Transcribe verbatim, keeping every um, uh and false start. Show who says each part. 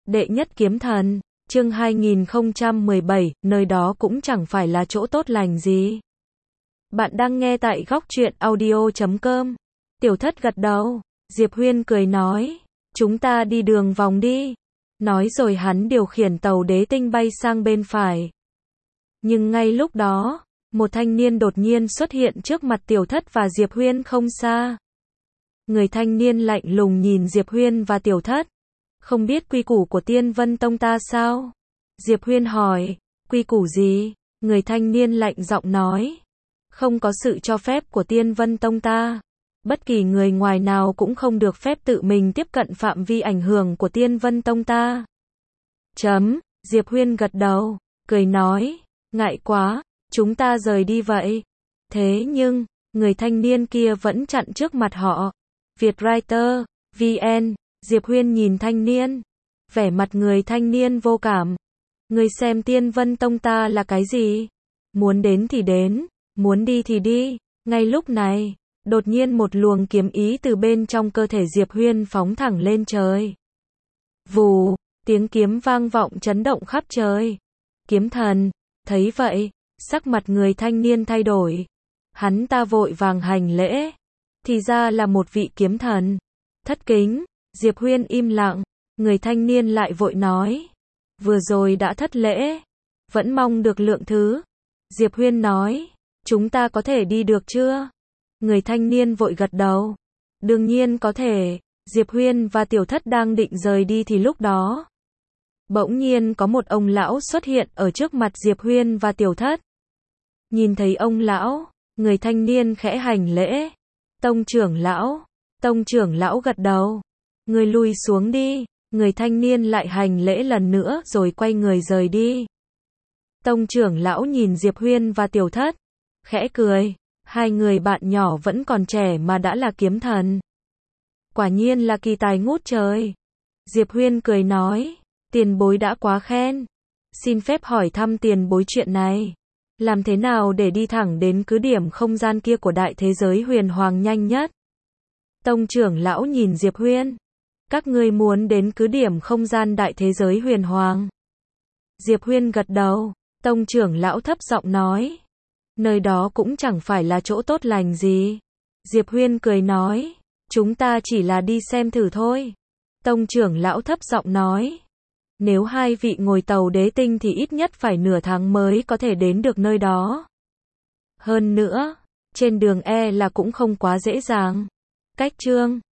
Speaker 1: Đệ nhất kiếm thần, chương hai nghìn không trăm mười bảy, nơi đó cũng chẳng phải là chỗ tốt lành gì. Bạn đang nghe tại góc truyện audio chấm com. Tiểu Thất gật đầu, Diệp Huyên cười nói, chúng ta đi đường vòng đi. Nói rồi hắn điều khiển tàu đế tinh bay sang bên phải. Nhưng ngay lúc đó, một thanh niên đột nhiên xuất hiện trước mặt Tiểu Thất và Diệp Huyên không xa. Người thanh niên lạnh lùng nhìn Diệp Huyên và Tiểu Thất. Không biết quy củ của Tiên Vân Tông ta sao? Diệp Huyên hỏi, quy củ gì? Người thanh niên lạnh giọng nói, không có sự cho phép của Tiên Vân Tông ta. Bất kỳ người ngoài nào cũng không được phép tự mình tiếp cận phạm vi ảnh hưởng của Tiên Vân Tông ta. Chấm, Diệp Huyên gật đầu, cười nói, ngại quá, chúng ta rời đi vậy. Thế nhưng, người thanh niên kia vẫn chặn trước mặt họ. Vietwriter, vê en, Diệp Huyên nhìn thanh niên. Vẻ mặt người thanh niên vô cảm. Người xem Tiên Vân Tông ta là cái gì? Muốn đến thì đến, muốn đi thì đi. Ngay lúc này, đột nhiên một luồng kiếm ý từ bên trong cơ thể Diệp Huyên phóng thẳng lên trời. Vù, tiếng kiếm vang vọng chấn động khắp trời. Kiếm thần, thấy vậy, sắc mặt người thanh niên thay đổi. Hắn ta vội vàng hành lễ. Thì ra là một vị kiếm thần. Thất kính, Diệp Huyên im lặng. Người thanh niên lại vội nói, vừa rồi đã thất lễ, vẫn mong được lượng thứ. Diệp Huyên nói, chúng ta có thể đi được chưa? Người thanh niên vội gật đầu, đương nhiên có thể. Diệp Huyên và Tiểu Thất đang định rời đi thì lúc đó, bỗng nhiên có một ông lão xuất hiện ở trước mặt Diệp Huyên và Tiểu Thất. Nhìn thấy ông lão, người thanh niên khẽ hành lễ. Tông trưởng lão, tông trưởng lão gật đầu. Người lùi xuống đi. Người thanh niên lại hành lễ lần nữa rồi quay người rời đi. Tông trưởng lão nhìn Diệp Huyên và Tiểu Thất, khẽ cười. Hai người bạn nhỏ vẫn còn trẻ mà đã là kiếm thần. Quả nhiên là kỳ tài ngút trời. Diệp Huyên cười nói, tiền bối đã quá khen. Xin phép hỏi thăm tiền bối chuyện này. Làm thế nào để đi thẳng đến cứ điểm không gian kia của đại thế giới huyền hoàng nhanh nhất? Tông trưởng lão nhìn Diệp Huyên. Các ngươi muốn đến cứ điểm không gian đại thế giới huyền hoàng? Diệp Huyên gật đầu. Tông trưởng lão thấp giọng nói, nơi đó cũng chẳng phải là chỗ tốt lành gì. Diệp Huyên cười nói, chúng ta chỉ là đi xem thử thôi. Tông trưởng lão thấp giọng nói, nếu hai vị ngồi tàu đế tinh thì ít nhất phải nửa tháng mới có thể đến được nơi đó. Hơn nữa, trên đường e là cũng không quá dễ dàng. Cách chương